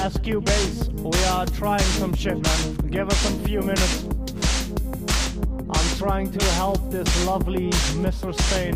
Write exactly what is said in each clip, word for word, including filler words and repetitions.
S Q Base, we are trying some shit, man. Give us a few minutes. I'm trying to help this lovely Mister Spain.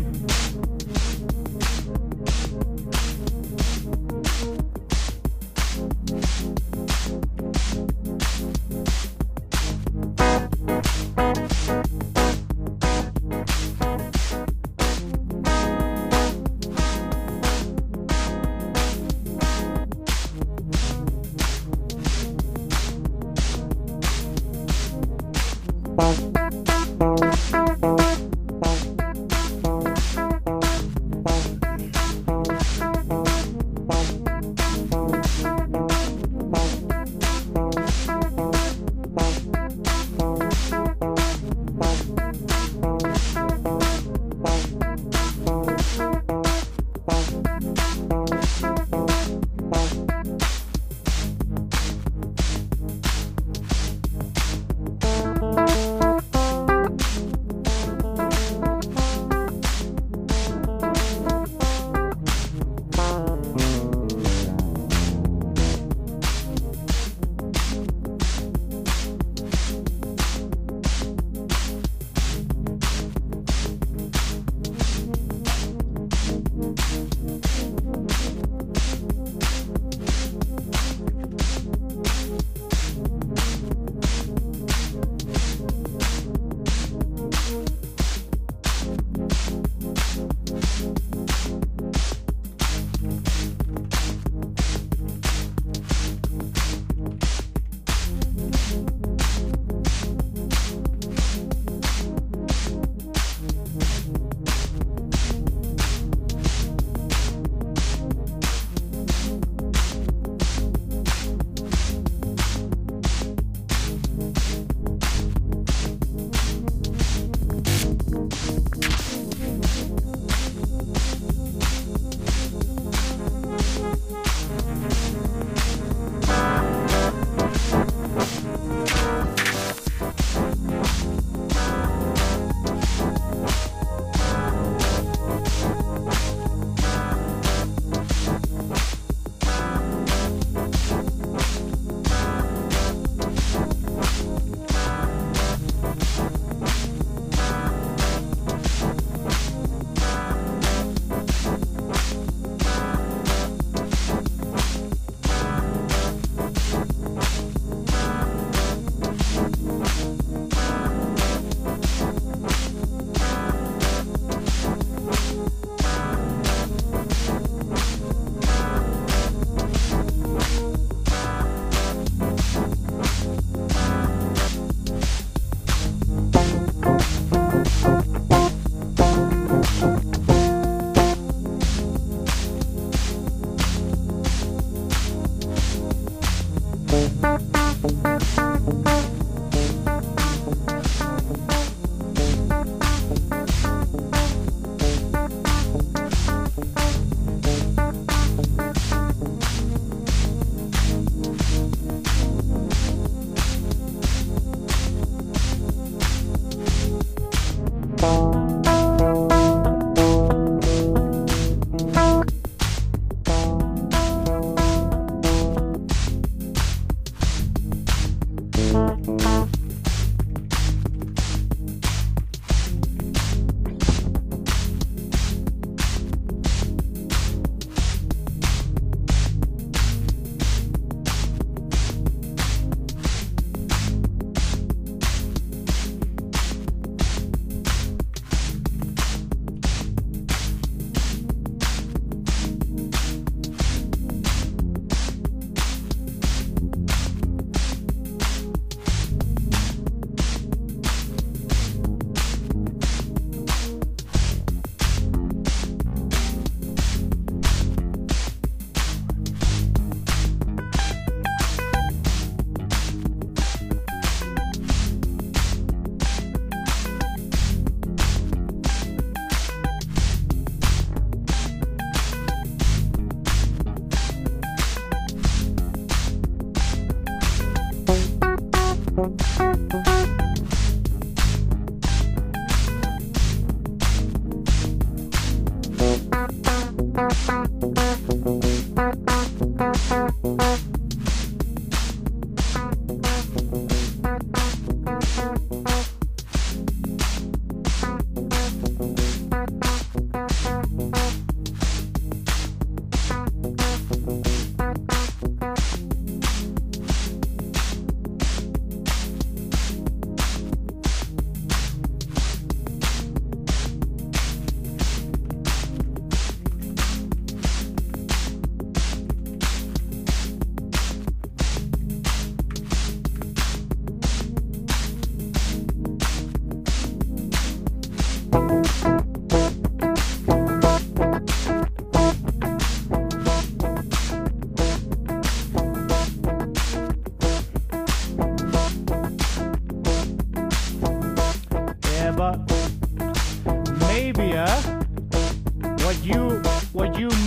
what you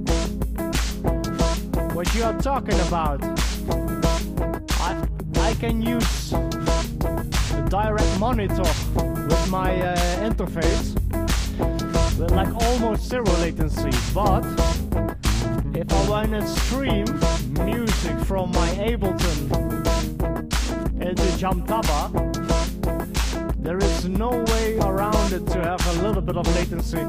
what you are talking about. I I can use a direct monitor with my uh, interface with like almost zero latency, but if I want to stream music from my Ableton into Jamtaba, there is no way around it to have a little bit of latency.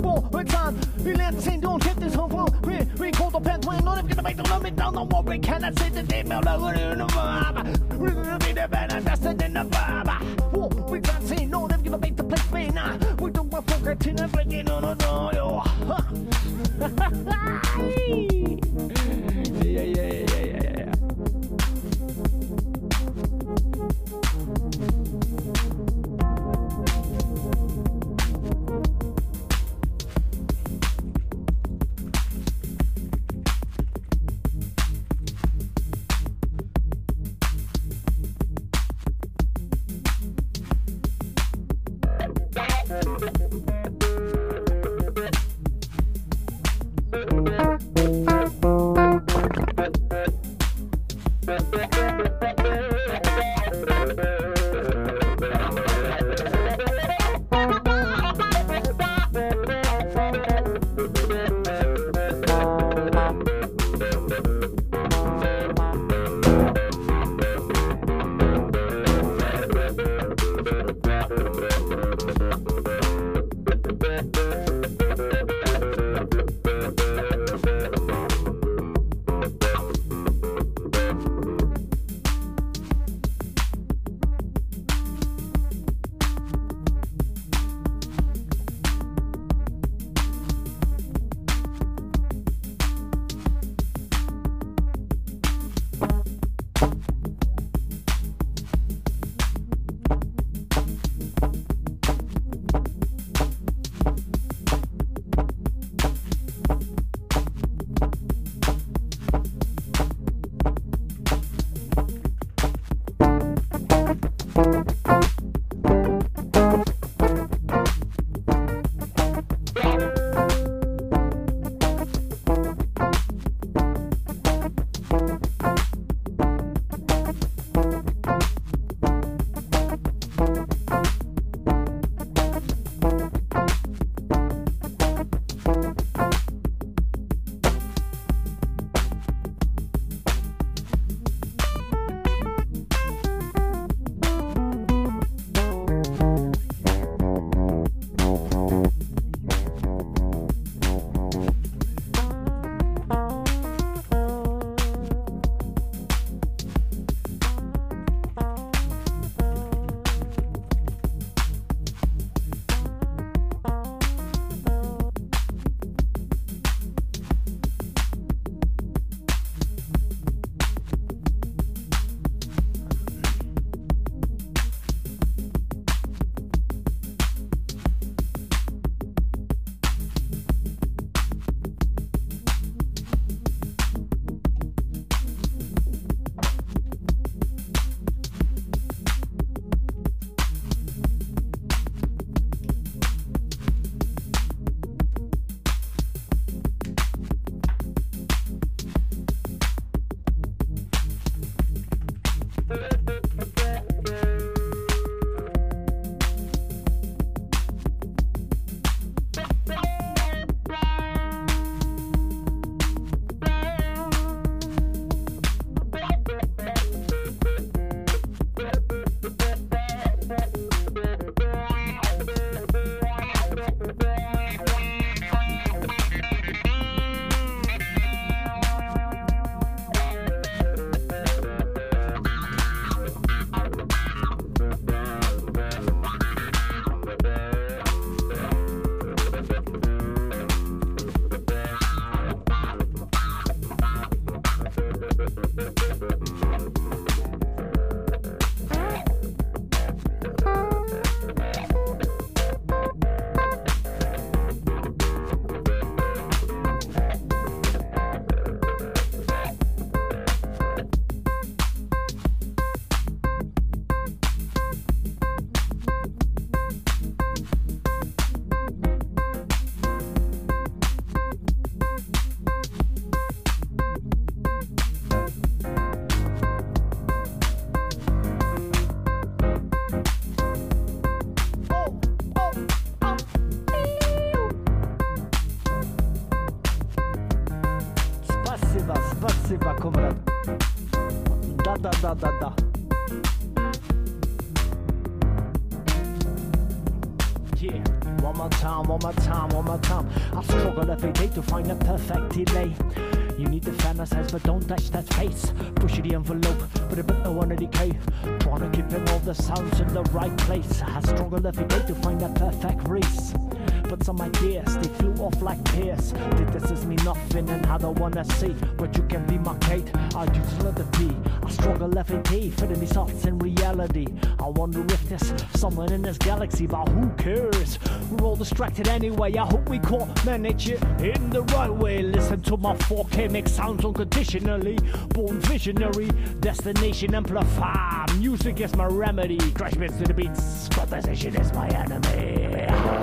på ekran. Vi lærte sent, du kæft det som for. Vi, vi kort og pænt, men noget, der skal ikke noget med down, og hvor vi kan at sætte det med at lave det under varme. Vi vil det være, der sætter den af varme. Hvor vi kan se noget, der skal ikke plads vinder. Vi du var fucket til at bringe ind under noget, jo. Ja, ja, ja, ja, ja, ja. Спасибо, комрад. Да-да-да-да-да. Yeah. one more time, one more time, one more time. I struggle every day to find a perfect delay. You need to fantasize, but don't touch that face. Push the envelope, but a bit of one decay. Trying to keep in all the sounds in the right place. I struggle every day to find that perfect race. But some ideas, they flew off like pears. This is me nothing and I don't wanna see. But you can be my Kate, I use another P. I struggle every day, fitting these thoughts in reality. I wonder if there's someone in this galaxy, but who cares? We're all distracted anyway, I hope we can manage it in the right way. Listen to my four K, make sounds unconditionally. Born visionary, destination amplify. Music is my remedy, crash bits to the beats. Conversation is my enemy.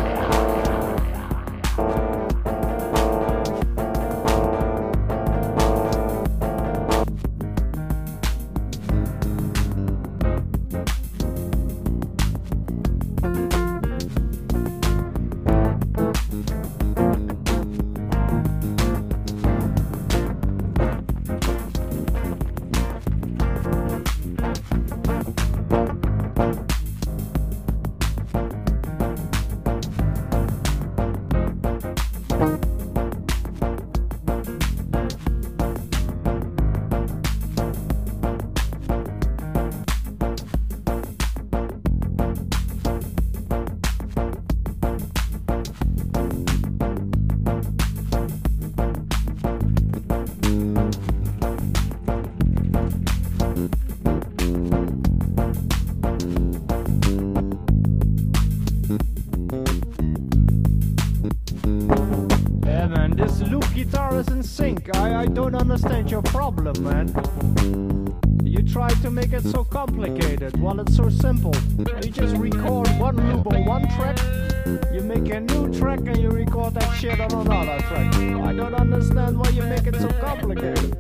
This loop guitar is in sync. I, I don't understand your problem, man. You try to make it so complicated while it's so simple. You just record one loop on one track, you make a new track and you record that shit on another track. I don't understand why you make it so complicated.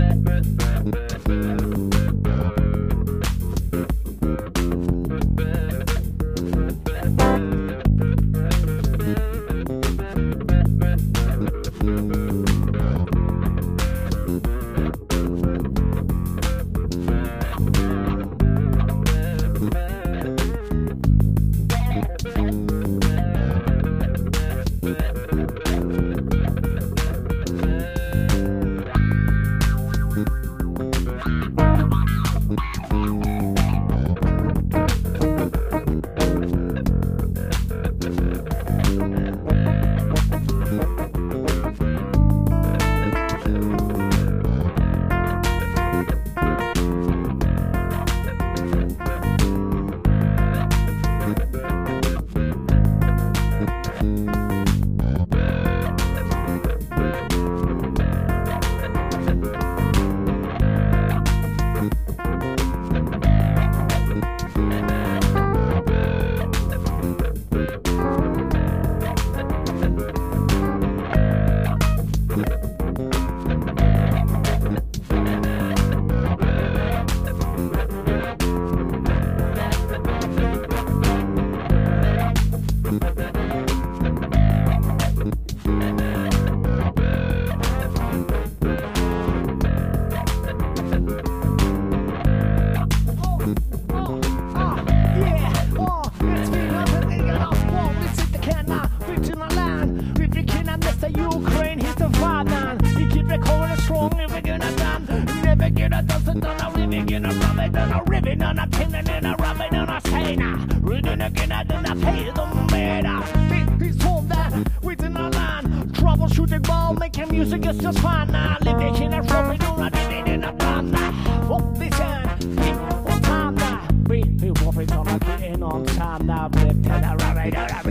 Troubleshooting ball, making music is just fun now. Living in a room, we do not living in a band now. Won't listen, keep on time now. We, we wolf it on, getting on time now. Blip to the rubber, the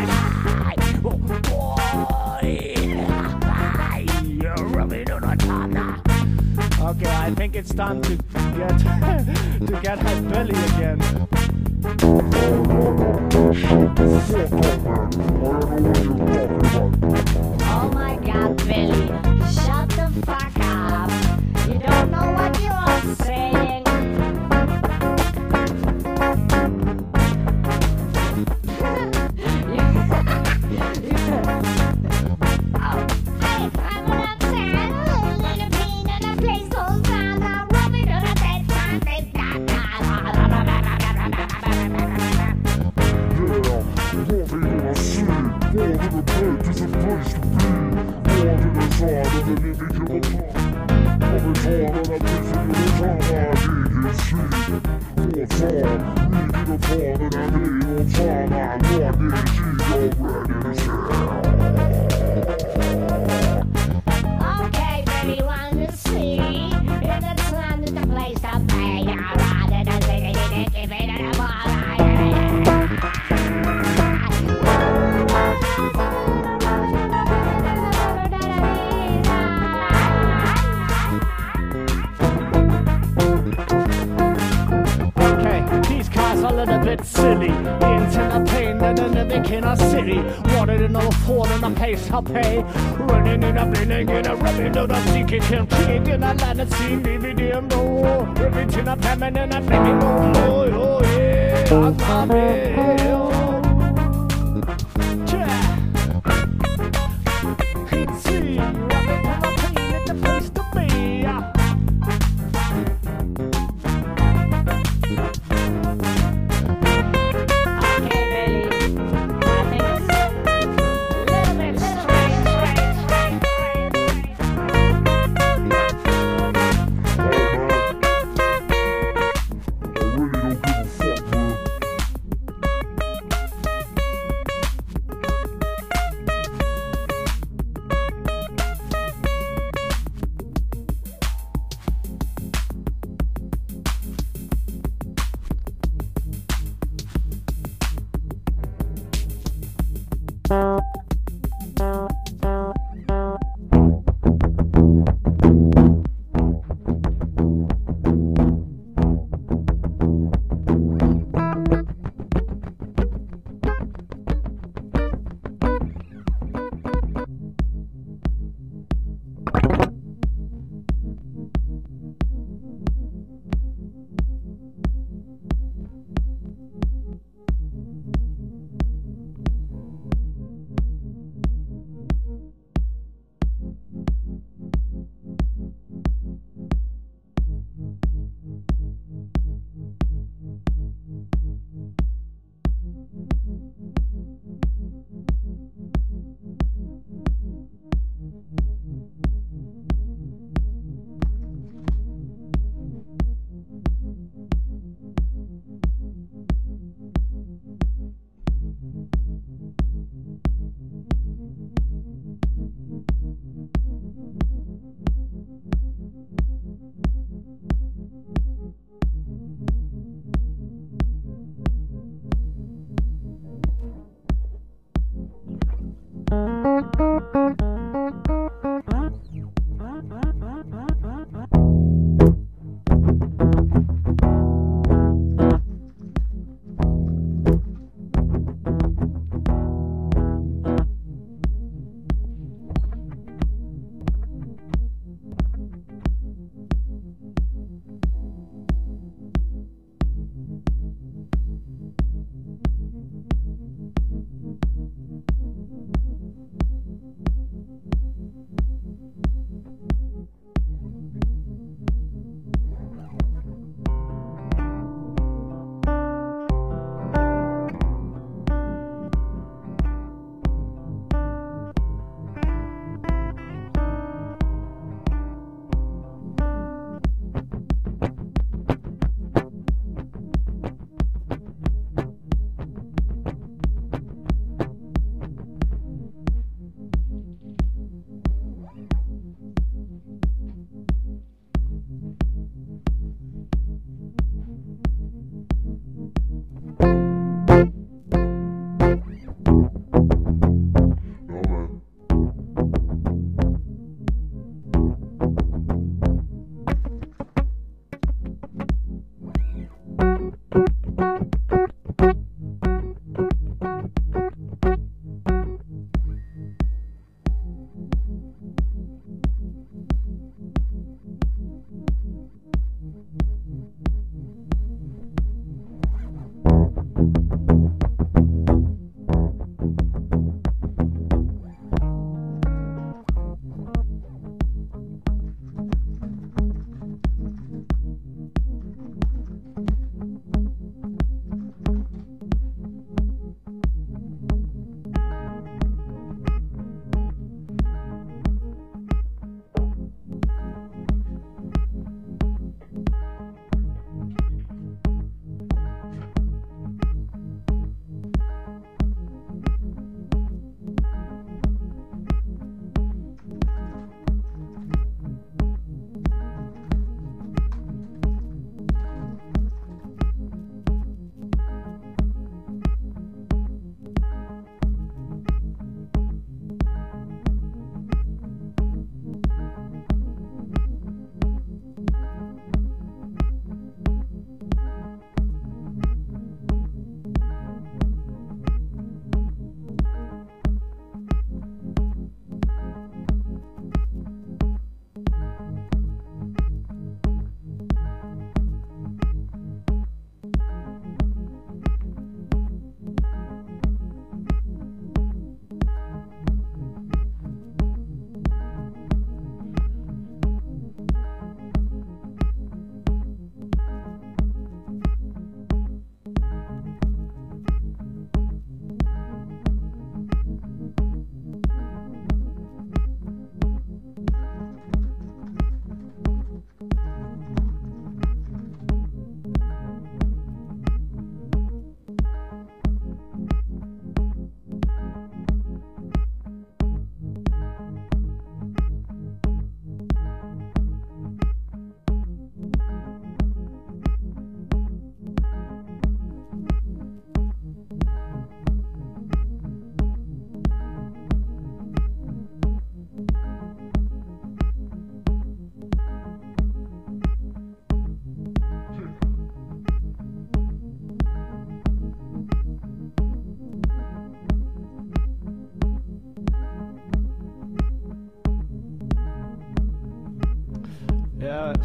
rubber, oh boy, you're rubbing on a time now. Okay, I think it's time to get to get her belly again. Oh my God, Billy, shut the fuck up. You don't know what you are saying. Oh, hey, I'm gonna stand a little bean in a place called Santa. Rubbing on a dead man, they Yeah, rubbing on a place to be. Born to the side of the living to the top. I've been born on a prison in the time I didn't see. For far, reading a part of that day on time I wanted she already to share. Okay, baby, wanna see? In the sun is the place to be. Rather than sitting in it, give it a ball. A little bit silly, into the pain and then the Vic in a city. Wanted another fall in a pace I pay. Running in a blinking in a rubbing to the secret and king in a land of sea, leaving them no. Ripping to the payment and I'm making no more. Oh yeah, I'm not real. It's see, running in the pain at the place to be.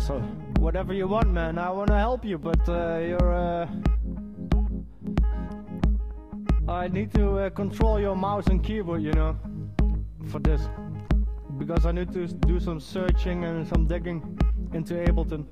So, whatever you want, man. I want to help you, but uh, you're. Uh, I need to uh, control your mouse and keyboard, you know, for this. Because I need to do some searching and some digging into Ableton.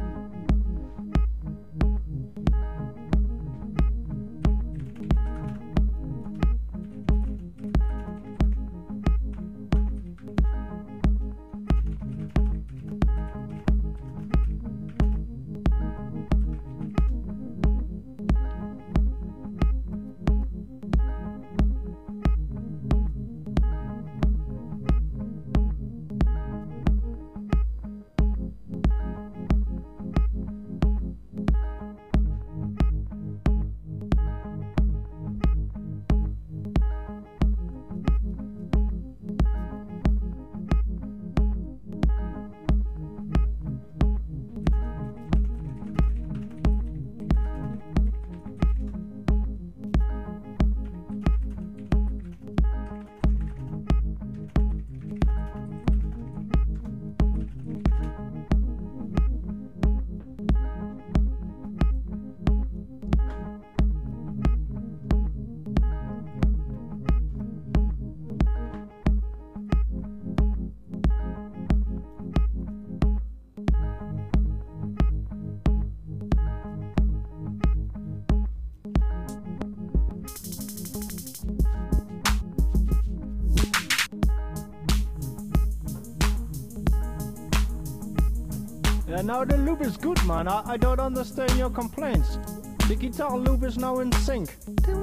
Yeah, now the loop is good, man. I, I don't understand your complaints. The guitar loop is now in sync.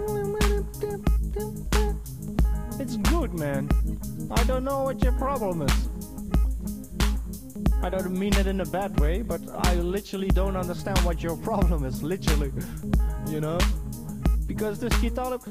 It's good, man. I don't know what your problem is. I don't mean it in a bad way, but I literally don't understand what your problem is, literally. You know? Because this guitar loop...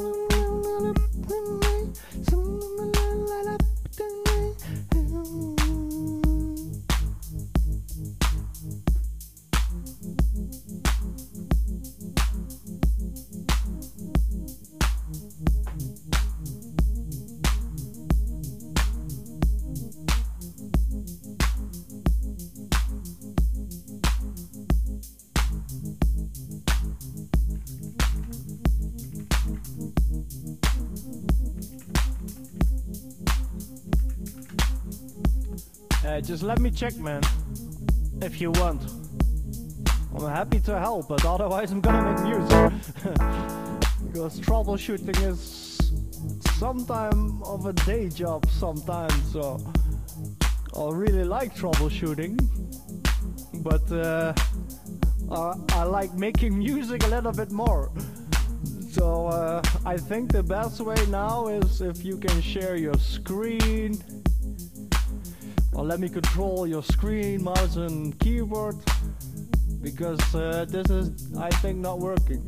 Uh, just let me check, man, if you want. I'm happy to help, but otherwise I'm gonna make music. Because troubleshooting is sometime of a day job sometimes, so I really like troubleshooting, but uh, I, I like making music a little bit more. So uh, I think the best way now is if you can share your screen, or let me control your screen, mouse and keyboard, because uh, this is, I think, not working.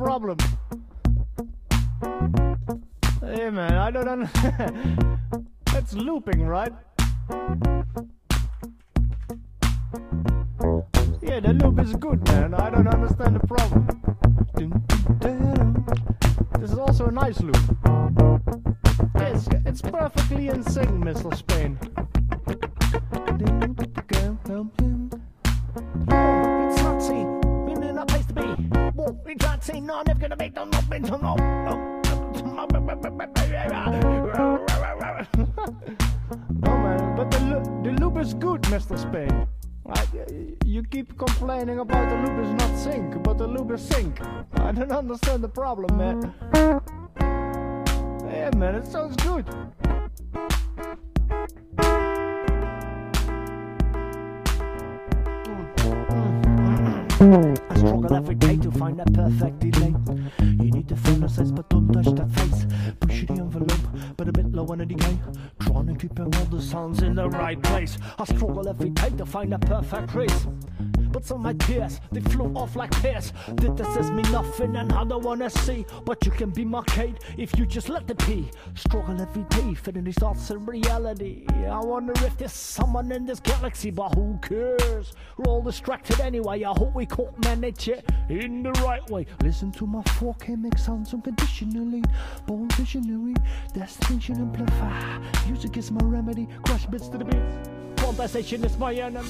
problem? Hey man, I don't understand. That's looping, right? Yeah, the loop is good, man. I don't understand the problem. This is also a nice loop. It's, it's perfectly in sync, Mister Spain. It's not seen. We're in a place to be. Whoa, we can't say no, I'm never gonna make them up into no. No man, but the, lo- the loop is good, Mister Spain. Right? You keep complaining about the loop is not sync, but the loop is sync. I don't understand the problem, man. Yeah, man, it sounds good. I struggle every day to find that perfect delay. You need to find a sense, but don't touch that face. Push the envelope, but a bit low on the decay. Trying to keep all the sounds in the right place. I struggle every day to find that perfect race. But some of my tears, they flew off like pears. This says me nothing and I don't wanna see. But you can be my Kate if you just let it be. Struggle every day, fitting these thoughts in reality. I wonder if there's someone in this galaxy, but who cares? We're all distracted anyway, I hope we can't manage it in the right way. Listen to my four K make sounds unconditionally. Born visionary, destination amplify. Music is my remedy, crush bits to the beats. Quantization is my enemy.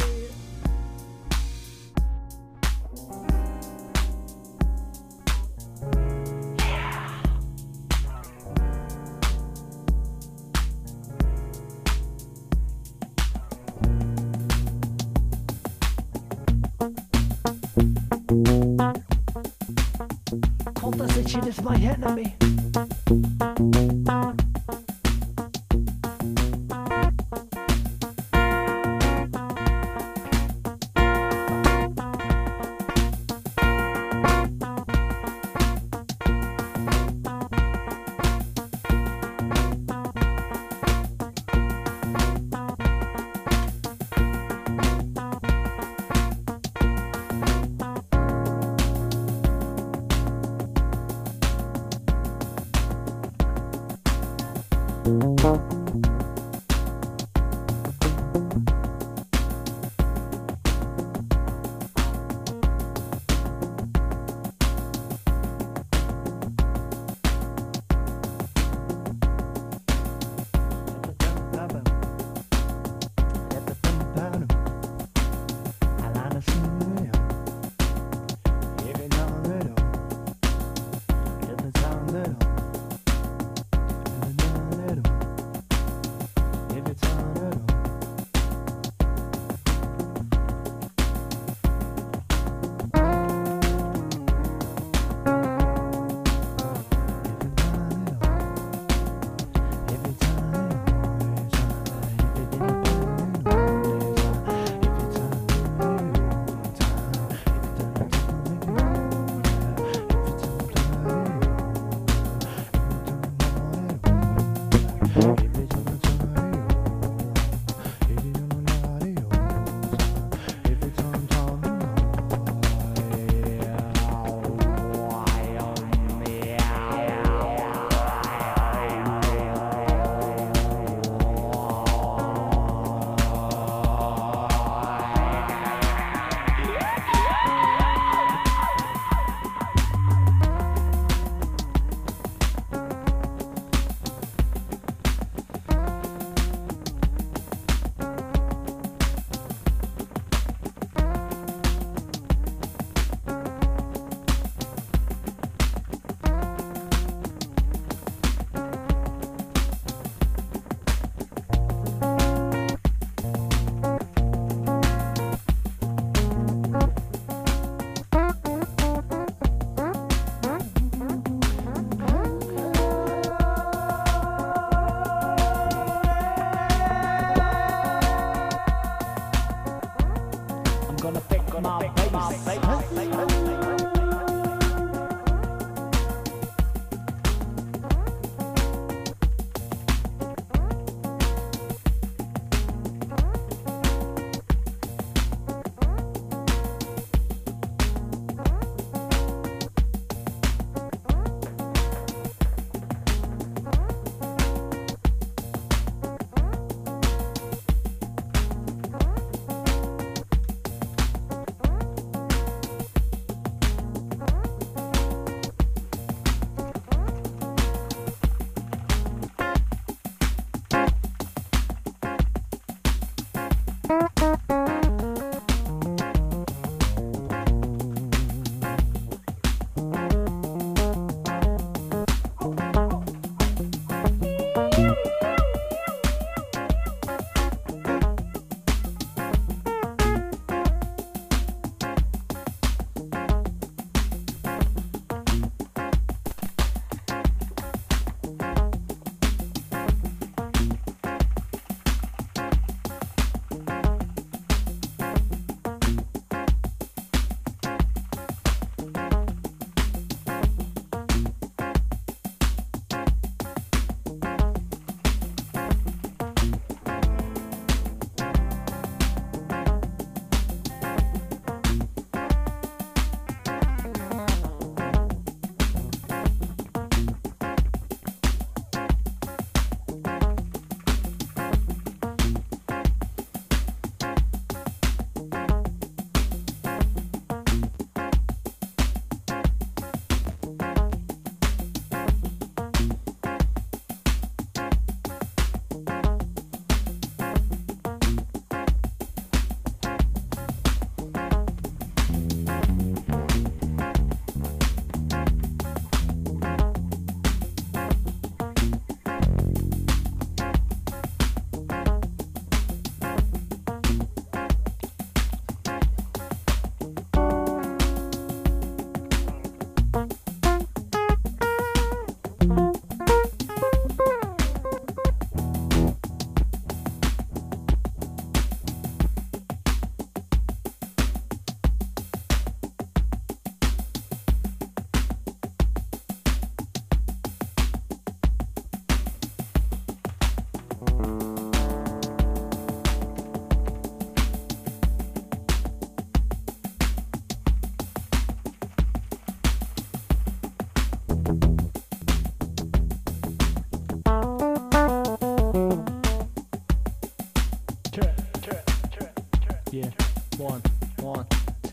Quantization is my enemy.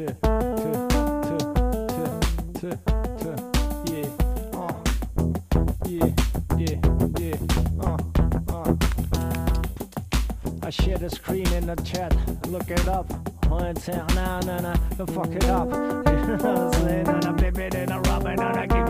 t, t, t, t, t, yeah, uh, yeah, yeah, yeah, uh, uh. I share the screen in the chat, look it up. One time, nah, nah, nah, don't fuck it up. You know what I'm saying? And I'm baby, then I'm rubbing, and I give